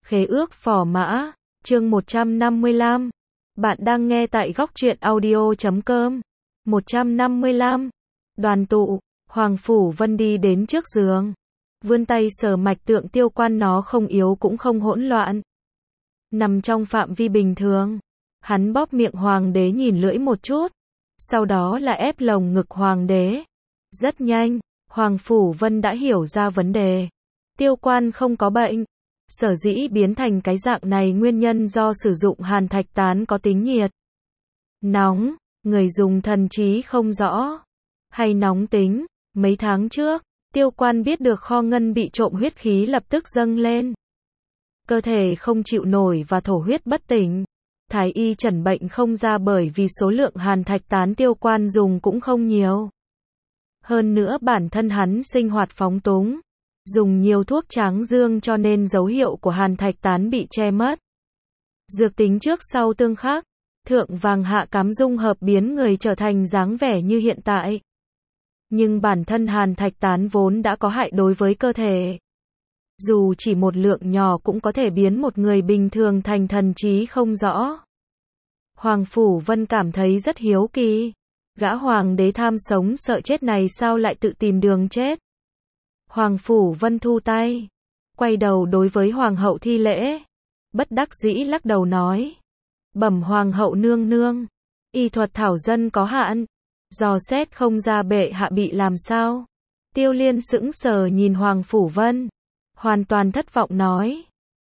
Khế ước phò mã, chương 155. Bạn đang nghe tại góc truyện audio.com. 155. Đoàn tụ, Hoàng Phủ Vân đi đến trước giường. Vươn tay sờ mạch tượng Tiêu Quan, nó không yếu cũng không hỗn loạn. Nằm trong phạm vi bình thường. Hắn bóp miệng hoàng đế nhìn lưỡi một chút. Sau đó là ép lồng ngực hoàng đế. Rất nhanh, Hoàng Phủ Vân đã hiểu ra vấn đề. Tiêu Quan không có bệnh. Sở dĩ biến thành cái dạng này nguyên nhân do sử dụng hàn thạch tán có tính nhiệt nóng, người dùng thần trí không rõ, hay nóng tính. Mấy tháng trước, Tiêu Quan biết được kho ngân bị trộm, huyết khí lập tức dâng lên. Cơ thể không chịu nổi và thổ huyết bất tỉnh. Thái y chẩn bệnh không ra bởi vì số lượng hàn thạch tán Tiêu Quan dùng cũng không nhiều. Hơn nữa bản thân hắn sinh hoạt phóng túng, dùng nhiều thuốc tráng dương cho nên dấu hiệu của hàn thạch tán bị che mất. Dược tính trước sau tương khắc, thượng vàng hạ cám dung hợp biến người trở thành dáng vẻ như hiện tại. Nhưng bản thân hàn thạch tán vốn đã có hại đối với cơ thể. Dù chỉ một lượng nhỏ cũng có thể biến một người bình thường thành thần trí không rõ. Hoàng Phủ Vân cảm thấy rất hiếu kỳ. Gã hoàng đế tham sống sợ chết này sao lại tự tìm đường chết? Hoàng Phủ Vân thu tay, quay đầu đối với hoàng hậu thi lễ, bất đắc dĩ lắc đầu nói: Bẩm hoàng hậu nương nương, y thuật thảo dân có hạn, dò xét không ra bệ hạ bị làm sao. Tiêu Liên sững sờ nhìn Hoàng Phủ Vân, hoàn toàn thất vọng nói: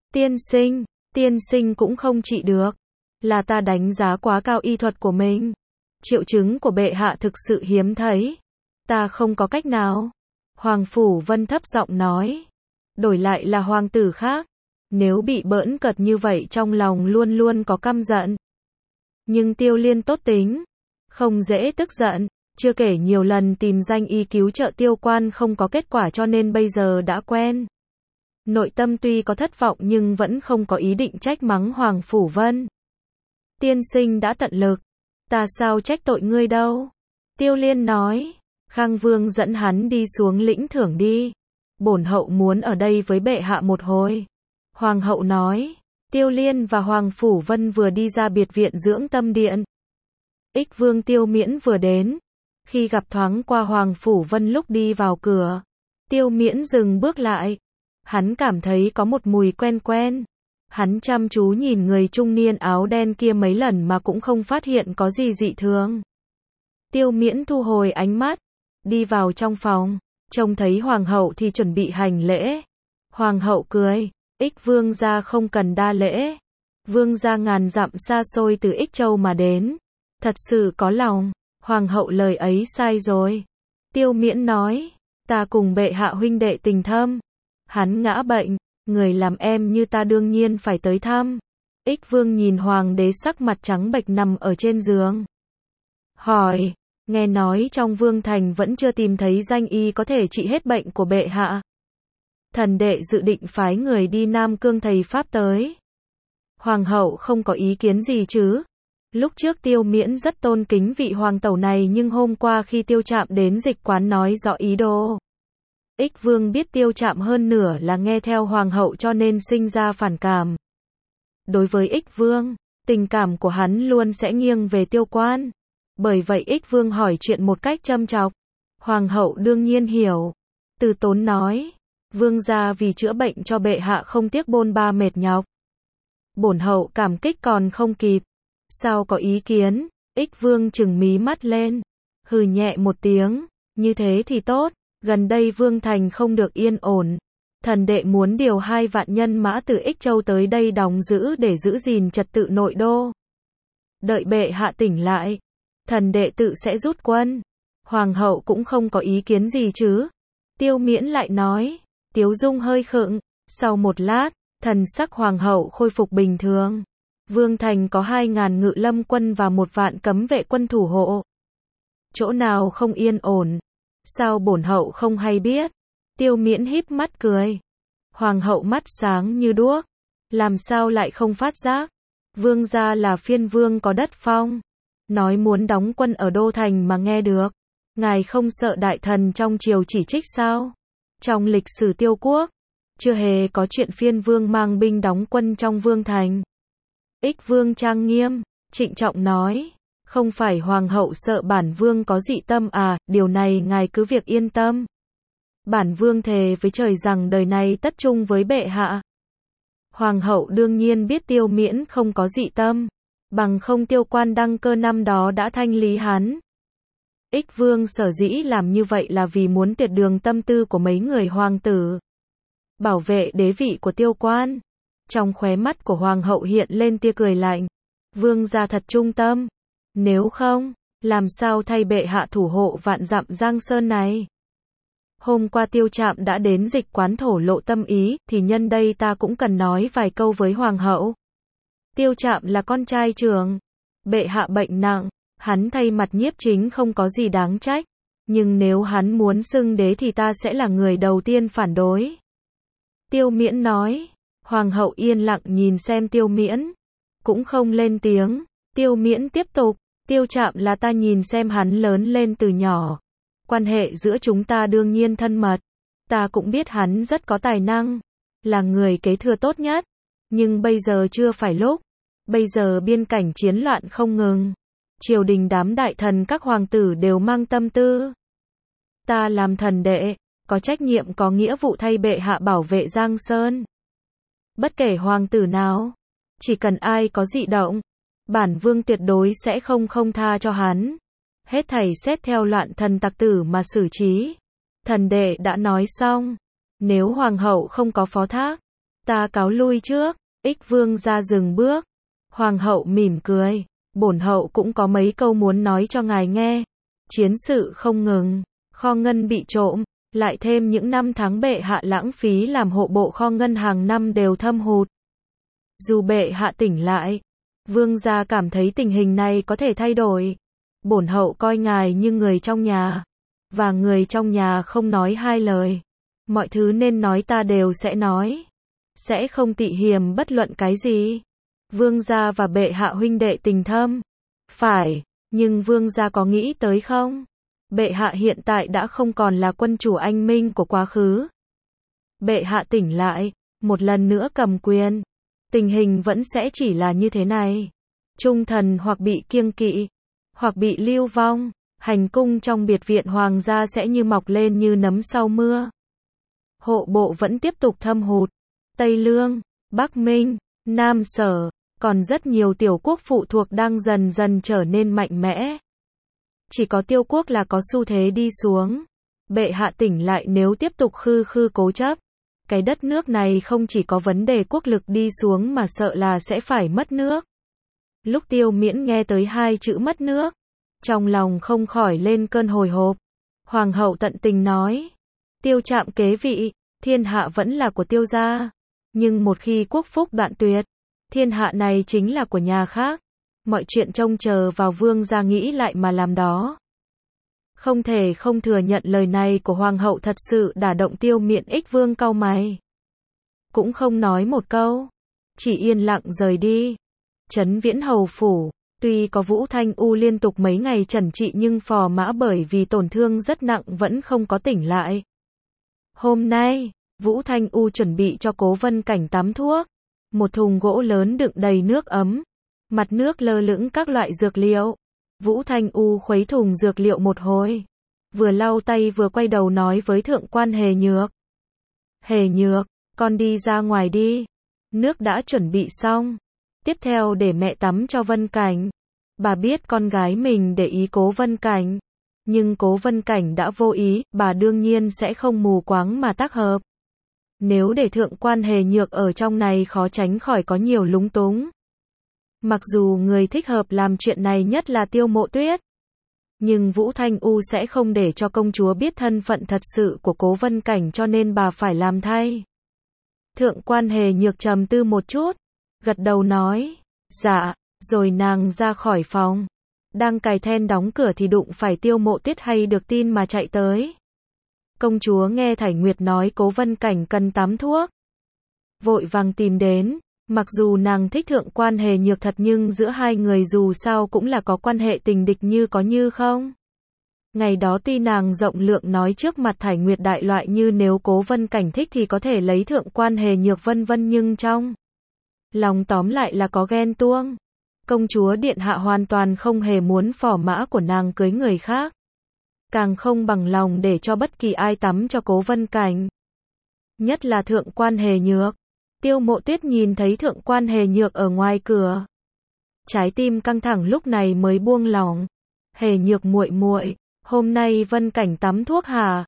tiên sinh cũng không trị được, là ta đánh giá quá cao y thuật của mình. Triệu chứng của bệ hạ thực sự hiếm thấy, ta không có cách nào. Hoàng Phủ Vân thấp giọng nói. Đổi lại là hoàng tử khác, nếu bị bỡn cợt như vậy trong lòng luôn luôn có căm giận. Nhưng Tiêu Liên tốt tính, không dễ tức giận, chưa kể nhiều lần tìm danh y cứu trợ Tiêu Quan không có kết quả cho nên bây giờ đã quen. Nội tâm tuy có thất vọng nhưng vẫn không có ý định trách mắng Hoàng Phủ Vân. Tiên sinh đã tận lực, ta sao trách tội ngươi đâu. Tiêu Liên nói. Khang Vương dẫn hắn đi xuống lĩnh thưởng đi. Bổn hậu muốn ở đây với bệ hạ một hồi. Hoàng hậu nói. Tiêu Liên và Hoàng Phủ Vân vừa đi ra biệt viện dưỡng tâm điện. Ích Vương Tiêu Miễn vừa đến. Khi gặp thoáng qua Hoàng Phủ Vân lúc đi vào cửa, Tiêu Miễn dừng bước lại. Hắn cảm thấy có một mùi quen quen. Hắn chăm chú nhìn người trung niên áo đen kia mấy lần mà cũng không phát hiện có gì dị thường. Tiêu Miễn thu hồi ánh mắt, đi vào trong phòng, trông thấy hoàng hậu thì chuẩn bị hành lễ. Hoàng hậu cười, Ích Vương gia không cần đa lễ. Vương gia ngàn dặm xa xôi từ Ích Châu mà đến, thật sự có lòng. Hoàng hậu lời ấy sai rồi. Tiêu Miễn nói, ta cùng bệ hạ huynh đệ tình thâm. Hắn ngã bệnh, người làm em như ta đương nhiên phải tới thăm. Ích Vương nhìn hoàng đế sắc mặt trắng bệch nằm ở trên giường, hỏi, nghe nói trong Vương Thành vẫn chưa tìm thấy danh y có thể trị hết bệnh của bệ hạ. Thần đệ dự định phái người đi Nam Cương thầy pháp tới. Hoàng hậu không có ý kiến gì chứ? Lúc trước Tiêu Miễn rất tôn kính vị hoàng tẩu này nhưng hôm qua khi Tiêu Trạm đến dịch quán nói rõ ý đồ. Ích Vương biết Tiêu Trạm hơn nửa là nghe theo hoàng hậu cho nên sinh ra phản cảm. Đối với Ích Vương, tình cảm của hắn luôn sẽ nghiêng về Tiêu Quan. Bởi vậy Ích Vương hỏi chuyện một cách châm chọc. Hoàng hậu đương nhiên hiểu. Từ tốn nói, Vương gia vì chữa bệnh cho bệ hạ không tiếc bôn ba mệt nhọc. Bổn hậu cảm kích còn không kịp. Sao có ý kiến? Ích Vương trừng mí mắt lên, hừ nhẹ một tiếng, như thế thì tốt. Gần đây Vương Thành không được yên ổn. Thần đệ muốn điều 2 vạn nhân mã từ Ích Châu tới đây đóng giữ để giữ gìn trật tự nội đô. Đợi bệ hạ tỉnh lại, thần đệ tự sẽ rút quân. Hoàng hậu cũng không có ý kiến gì chứ? Tiêu Miễn lại nói. Tiếu Dung hơi khựng. Sau một lát, thần sắc hoàng hậu khôi phục bình thường. Vương Thành có 2.000 ngự lâm quân và 1 vạn cấm vệ quân thủ hộ. Chỗ nào không yên ổn? Sao bổn hậu không hay biết? Tiêu Miễn híp mắt cười. Hoàng hậu mắt sáng như đuốc. Làm sao lại không phát giác? Vương gia là phiên vương có đất phong. Nói muốn đóng quân ở Đô Thành mà nghe được. Ngài không sợ đại thần trong triều chỉ trích sao? Trong lịch sử Tiêu quốc, chưa hề có chuyện phiên vương mang binh đóng quân trong vương thành. Ích vương trang nghiêm, trịnh trọng nói, không phải hoàng hậu sợ bản vương có dị tâm à, điều này ngài cứ việc yên tâm. Bản vương thề với trời rằng đời này tất chung với bệ hạ. Hoàng hậu đương nhiên biết Tiêu Miễn không có dị tâm, bằng không Tiêu Quan đăng cơ năm đó đã thanh lý hắn. Ích vương sở dĩ làm như vậy là vì muốn tuyệt đường tâm tư của mấy người hoàng tử, bảo vệ đế vị của Tiêu Quan. Trong khóe mắt của hoàng hậu hiện lên tia cười lạnh. Vương gia thật trung tâm, nếu không, làm sao thay bệ hạ thủ hộ vạn dặm Giang Sơn này. Hôm qua Tiêu Trạm đã đến dịch quán thổ lộ tâm ý, thì nhân đây ta cũng cần nói vài câu với hoàng hậu. Tiêu Trạm là con trai trưởng, bệ hạ bệnh nặng, hắn thay mặt Nhiếp Chính không có gì đáng trách, nhưng nếu hắn muốn xưng đế thì ta sẽ là người đầu tiên phản đối. Tiêu Miễn nói. Hoàng hậu yên lặng nhìn xem Tiêu Miễn, cũng không lên tiếng. Tiêu Miễn tiếp tục, Tiêu Trạm là ta nhìn xem hắn lớn lên từ nhỏ, quan hệ giữa chúng ta đương nhiên thân mật, ta cũng biết hắn rất có tài năng, là người kế thừa tốt nhất, nhưng bây giờ chưa phải lúc, bây giờ biên cảnh chiến loạn không ngừng, triều đình đám đại thần các hoàng tử đều mang tâm tư. Ta làm thần đệ, có trách nhiệm có nghĩa vụ thay bệ hạ bảo vệ Giang Sơn. Bất kể hoàng tử nào, chỉ cần ai có dị động, bản vương tuyệt đối sẽ không tha cho hắn. Hết thảy xét theo loạn thần tặc tử mà xử trí. Thần đệ đã nói xong, nếu hoàng hậu không có phó thác, ta cáo lui trước. Ích vương ra dừng bước. Hoàng hậu mỉm cười, bổn hậu cũng có mấy câu muốn nói cho ngài nghe. Chiến sự không ngừng, kho ngân bị trộm, lại thêm những năm tháng bệ hạ lãng phí làm hộ bộ kho ngân hàng năm đều thâm hụt. Dù bệ hạ tỉnh lại, vương gia cảm thấy tình hình này có thể thay đổi. Bổn hậu coi ngài như người trong nhà, và người trong nhà không nói hai lời. Mọi thứ nên nói ta đều sẽ nói, sẽ không tị hiềm bất luận cái gì. Vương gia và bệ hạ huynh đệ tình thâm, phải, nhưng vương gia có nghĩ tới không? Bệ hạ hiện tại đã không còn là quân chủ anh minh của quá khứ. Bệ hạ tỉnh lại, một lần nữa cầm quyền, tình hình vẫn sẽ chỉ là như thế này. Trung thần hoặc bị kiêng kỵ, hoặc bị lưu vong, hành cung trong biệt viện hoàng gia sẽ như mọc lên như nấm sau mưa. Hộ bộ vẫn tiếp tục thâm hụt. Tây Lương, Bắc Minh, Nam Sở, còn rất nhiều tiểu quốc phụ thuộc đang dần dần trở nên mạnh mẽ. Chỉ có Tiêu quốc là có xu thế đi xuống. Bệ hạ tỉnh lại nếu tiếp tục khư cố chấp, cái đất nước này không chỉ có vấn đề quốc lực đi xuống mà sợ là sẽ phải mất nước. Lúc Tiêu Miễn nghe tới hai chữ mất nước, trong lòng không khỏi lên cơn hồi hộp. Hoàng hậu tận tình nói, Tiêu Trạm kế vị, thiên hạ vẫn là của Tiêu gia, nhưng một khi quốc phúc đoạn tuyệt, thiên hạ này chính là của nhà khác. Mọi chuyện trông chờ vào vương gia nghĩ lại mà làm đó. Không thể không thừa nhận lời này của hoàng hậu thật sự đả động Tiêu Miễn. Ích vương cau mày, cũng không nói một câu, chỉ yên lặng rời đi. Trấn Viễn hầu phủ, tuy có Vũ Thanh U liên tục mấy ngày trần trị nhưng Phò Mã bởi vì tổn thương rất nặng vẫn không có tỉnh lại. Hôm nay, Vũ Thanh U chuẩn bị cho Cố Vân Cảnh tắm thuốc. Một thùng gỗ lớn đựng đầy nước ấm, mặt nước lơ lửng các loại dược liệu. Vũ Thanh U khuấy thùng dược liệu một hồi, vừa lau tay vừa quay đầu nói với thượng quan Hề Nhược. Hề Nhược, con đi ra ngoài đi. Nước đã chuẩn bị xong. Tiếp theo để mẹ tắm cho Vân Cảnh. Bà biết con gái mình để ý Cố Vân Cảnh, nhưng Cố Vân Cảnh đã vô ý, bà đương nhiên sẽ không mù quáng mà tác hợp. Nếu để thượng quan Hề Nhược ở trong này khó tránh khỏi có nhiều lúng túng. Mặc dù người thích hợp làm chuyện này nhất là Tiêu Mộ Tuyết, nhưng Vũ Thanh U sẽ không để cho công chúa biết thân phận thật sự của Cố Vân Cảnh cho nên bà phải làm thay. Thượng quan Hề Nhược trầm tư một chút, gật đầu nói, dạ, rồi nàng ra khỏi phòng. Đang cài then đóng cửa thì đụng phải Tiêu Mộ Tuyết hay được tin mà chạy tới. Công chúa nghe Thải Nguyệt nói Cố Vân Cảnh cần tắm thuốc, vội vàng tìm đến. Mặc dù nàng thích thượng quan Hề Nhược thật nhưng giữa hai người dù sao cũng là có quan hệ tình địch như có như không. Ngày đó tuy nàng rộng lượng nói trước mặt Thải Nguyệt đại loại như nếu Cố Vân Cảnh thích thì có thể lấy thượng quan Hề Nhược vân vân, nhưng trong lòng tóm lại là có ghen tuông. Công chúa điện hạ hoàn toàn không hề muốn phò mã của nàng cưới người khác, càng không bằng lòng để cho bất kỳ ai tắm cho Cố Vân Cảnh. Nhất là thượng quan Hề Nhược. Tiêu Mộ Tuyết nhìn thấy thượng quan Hề Nhược ở ngoài cửa, trái tim căng thẳng lúc này mới buông lỏng. Hề Nhược muội muội, hôm nay Vân Cảnh tắm thuốc hả?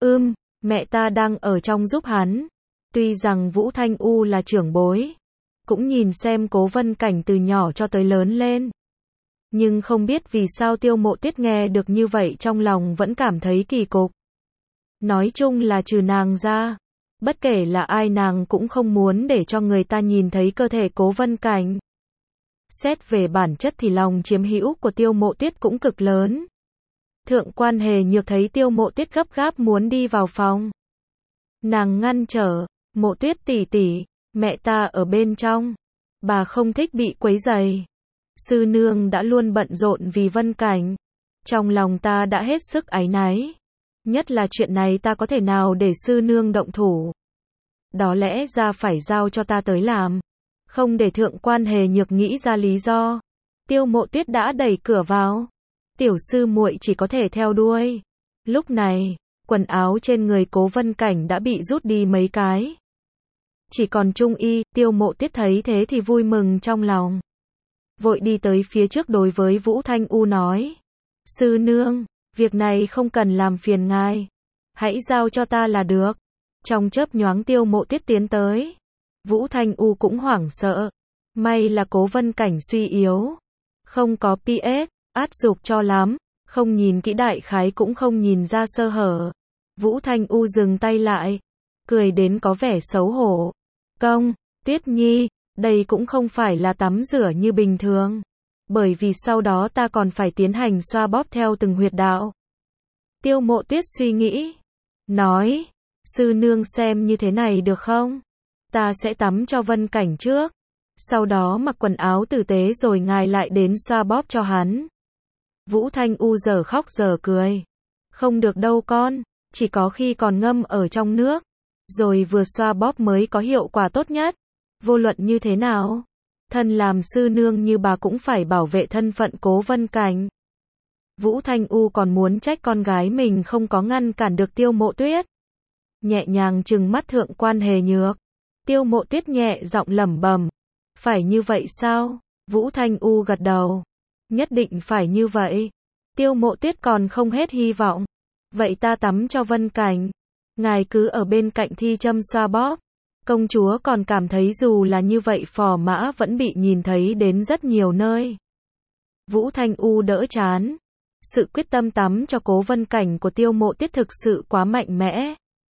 Mẹ ta đang ở trong giúp hắn. Tuy rằng Vũ Thanh U là trưởng bối, cũng nhìn xem Cố Vân Cảnh từ nhỏ cho tới lớn lên, nhưng không biết vì sao Tiêu Mộ Tuyết nghe được như vậy trong lòng vẫn cảm thấy kỳ cục. Nói chung là trừ nàng ra, bất kể là ai nàng cũng không muốn để cho người ta nhìn thấy cơ thể Cố Vân Cảnh. Xét về bản chất thì lòng chiếm hữu của Tiêu Mộ Tuyết cũng cực lớn. Thượng quan Hề Nhược thấy Tiêu Mộ Tuyết gấp gáp muốn đi vào phòng, nàng ngăn trở. Mộ Tuyết tỷ tỷ, mẹ ta ở bên trong, bà không thích bị quấy rầy. Sư nương đã luôn bận rộn vì Vân Cảnh, trong lòng ta đã hết sức áy náy. Nhất là chuyện này ta có thể nào để sư nương động thủ. Đó lẽ ra phải giao cho ta tới làm. Không để thượng quan Hề Nhược nghĩ ra lý do, Tiêu Mộ Tuyết đã đẩy cửa vào. Tiểu sư muội chỉ có thể theo đuôi. Lúc này, quần áo trên người Cố Vân Cảnh đã bị rút đi mấy cái, chỉ còn trung y. Tiêu Mộ Tuyết thấy thế thì vui mừng trong lòng, vội đi tới phía trước đối với Vũ Thanh U nói: sư nương, việc này không cần làm phiền ngài, hãy giao cho ta là được. Trong chớp nhoáng Tiêu Mộ Tuyết tiến tới, Vũ Thanh U cũng hoảng sợ. May là Cố Vân Cảnh suy yếu, không có PS, át dục cho lắm, không nhìn kỹ đại khái cũng không nhìn ra sơ hở. Vũ Thanh U dừng tay lại, cười đến có vẻ xấu hổ. Công, Tuyết Nhi, đây cũng không phải là tắm rửa như bình thường, bởi vì sau đó ta còn phải tiến hành xoa bóp theo từng huyệt đạo. Tiêu Mộ Tuyết suy nghĩ, nói: sư nương xem như thế này được không? Ta sẽ tắm cho Vân Cảnh trước, sau đó mặc quần áo tử tế rồi ngài lại đến xoa bóp cho hắn. Vũ Thanh U giờ khóc giờ cười. Không được đâu con, chỉ có khi còn ngâm ở trong nước, rồi vừa xoa bóp mới có hiệu quả tốt nhất. Vô luận như thế nào, thân làm sư nương như bà cũng phải bảo vệ thân phận Cố Vân Cảnh. Vũ Thanh U còn muốn trách con gái mình không có ngăn cản được Tiêu Mộ Tuyết. Nhẹ nhàng trừng mắt thượng quan Hề Nhược. Tiêu Mộ Tuyết nhẹ giọng lẩm bẩm: phải như vậy sao? Vũ Thanh U gật đầu. Nhất định phải như vậy. Tiêu Mộ Tuyết còn không hết hy vọng. Vậy ta tắm cho Vân Cảnh, ngài cứ ở bên cạnh thi châm xoa bóp. Công chúa còn cảm thấy dù là như vậy phò mã vẫn bị nhìn thấy đến rất nhiều nơi. Vũ Thanh U đỡ chán. Sự quyết tâm tắm cho Cố Vân Cảnh của Tiêu Mộ Tuyết thực sự quá mạnh mẽ.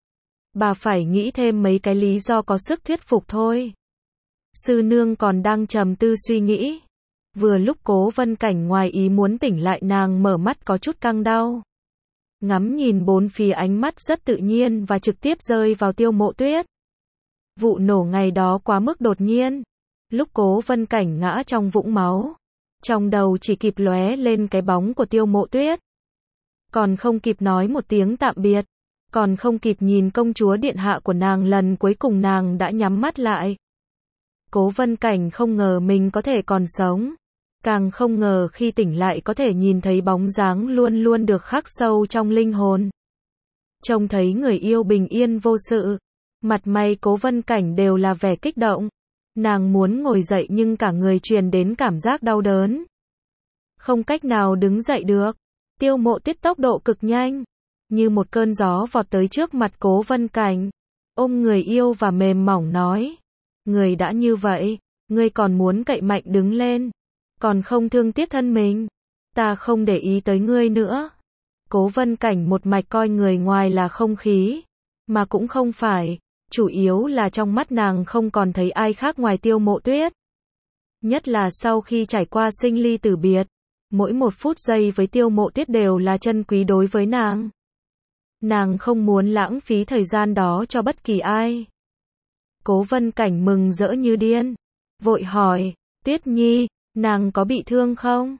Bà phải nghĩ thêm mấy cái lý do có sức thuyết phục thôi. Sư nương còn đang trầm tư suy nghĩ. Vừa lúc Cố Vân Cảnh ngoài ý muốn tỉnh lại, nàng mở mắt có chút căng đau. Ngắm nhìn bốn phía, ánh mắt rất tự nhiên và trực tiếp rơi vào Tiêu Mộ Tuyết. Vụ nổ ngày đó quá mức đột nhiên. Lúc Cố Vân Cảnh ngã trong vũng máu, trong đầu chỉ kịp lóe lên cái bóng của Tiêu Mộ Tuyết. Còn không kịp nói một tiếng tạm biệt, còn không kịp nhìn công chúa điện hạ của nàng lần cuối cùng, nàng đã nhắm mắt lại. Cố Vân Cảnh không ngờ mình có thể còn sống, càng không ngờ khi tỉnh lại có thể nhìn thấy bóng dáng luôn luôn được khắc sâu trong linh hồn. Trông thấy người yêu bình yên vô sự, mặt mày Cố Vân Cảnh đều là vẻ kích động. Nàng muốn ngồi dậy nhưng cả người truyền đến cảm giác đau đớn, không cách nào đứng dậy được. Tiêu Mộ Tuyết tốc độ cực nhanh, như một cơn gió vọt tới trước mặt Cố Vân Cảnh, ôm người yêu và mềm mỏng nói: người đã như vậy, ngươi còn muốn cậy mạnh đứng lên, còn không thương tiếc thân mình. Ta không để ý tới ngươi nữa. Cố Vân Cảnh một mạch coi người ngoài là không khí, mà cũng không phải, chủ yếu là trong mắt nàng không còn thấy ai khác ngoài Tiêu Mộ Tuyết. Nhất là sau khi trải qua sinh ly tử biệt, mỗi một phút giây với Tiêu Mộ Tuyết đều là chân quý đối với nàng. Nàng không muốn lãng phí thời gian đó cho bất kỳ ai. Cố Vân Cảnh mừng rỡ như điên, vội hỏi: Tuyết Nhi, nàng có bị thương không?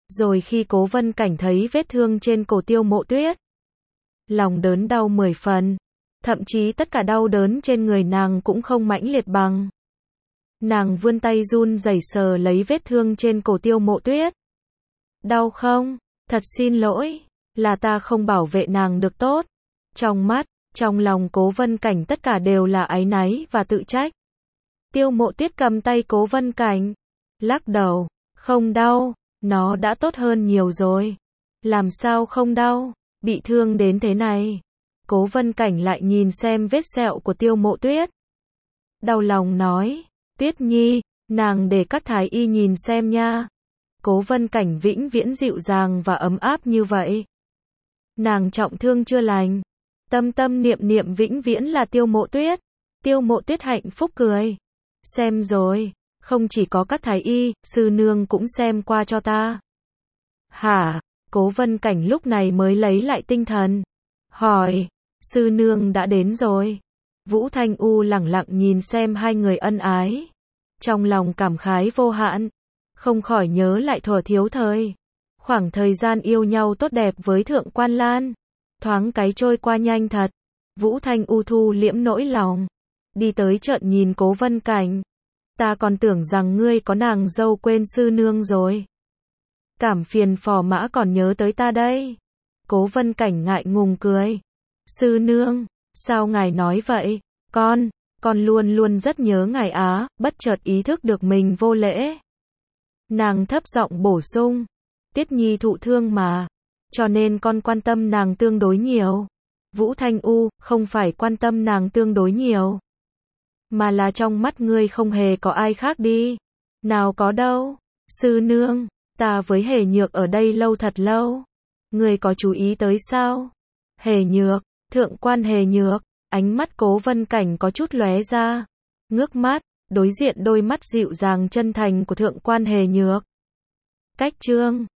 Rồi khi Cố Vân Cảnh thấy vết thương trên cổ Tiêu Mộ Tuyết, lòng đớn đau 10 phần, thậm chí tất cả đau đớn trên người nàng cũng không mãnh liệt bằng. Nàng vươn tay run rẩy sờ lấy vết thương trên cổ Tiêu Mộ Tuyết. Đau không? Thật xin lỗi, là ta không bảo vệ nàng được tốt. Trong mắt, trong lòng Cố Vân Cảnh tất cả đều là áy náy và tự trách. Tiêu Mộ Tuyết cầm tay Cố Vân Cảnh, lắc đầu, không đau, nó đã tốt hơn nhiều rồi. Làm sao không đau, bị thương đến thế này. Cố Vân Cảnh lại nhìn xem vết sẹo của Tiêu Mộ Tuyết. Đau lòng nói, Tuyết Nhi, nàng để các thái y nhìn xem nha. Cố Vân Cảnh vĩnh viễn dịu dàng và ấm áp như vậy. Nàng trọng thương chưa lành, tâm tâm niệm niệm vĩnh viễn là Tiêu Mộ Tuyết. Tiêu Mộ Tuyết hạnh phúc cười. Xem rồi, không chỉ có các thái y, sư nương cũng xem qua cho ta. Hả? Cố Vân Cảnh lúc này mới lấy lại tinh thần. Hỏi, sư nương đã đến rồi. Vũ Thanh U lẳng lặng nhìn xem hai người ân ái. Trong lòng cảm khái vô hạn. Không khỏi nhớ lại thuở thiếu thời. Khoảng thời gian yêu nhau tốt đẹp với Thượng Quan Lan. Thoáng cái trôi qua nhanh thật. Vũ Thanh U thu liễm nỗi lòng. Đi tới trợn nhìn Cố Vân Cảnh. Ta còn tưởng rằng ngươi có nàng dâu quên sư nương rồi. Cảm phiền phò mã còn nhớ tới ta đây. Cố Vân Cảnh ngại ngùng cười. Sư nương, sao ngài nói vậy? Con luôn luôn rất nhớ ngài á, bất chợt ý thức được mình vô lễ. Nàng thấp giọng bổ sung. Tiết Nhi thụ thương mà. Cho nên con quan tâm nàng tương đối nhiều. Vũ Thanh U, không phải quan tâm nàng tương đối nhiều. Mà là trong mắt ngươi không hề có ai khác đi. Nào có đâu. Sư nương, ta với Hề Nhược ở đây lâu thật lâu. Ngươi có chú ý tới sao? Hề Nhược, Thượng Quan Hề Nhược, ánh mắt Cố Vân Cảnh có chút lóe ra. Ngước mắt, đối diện đôi mắt dịu dàng chân thành của Thượng Quan Hề Nhược. Cách chương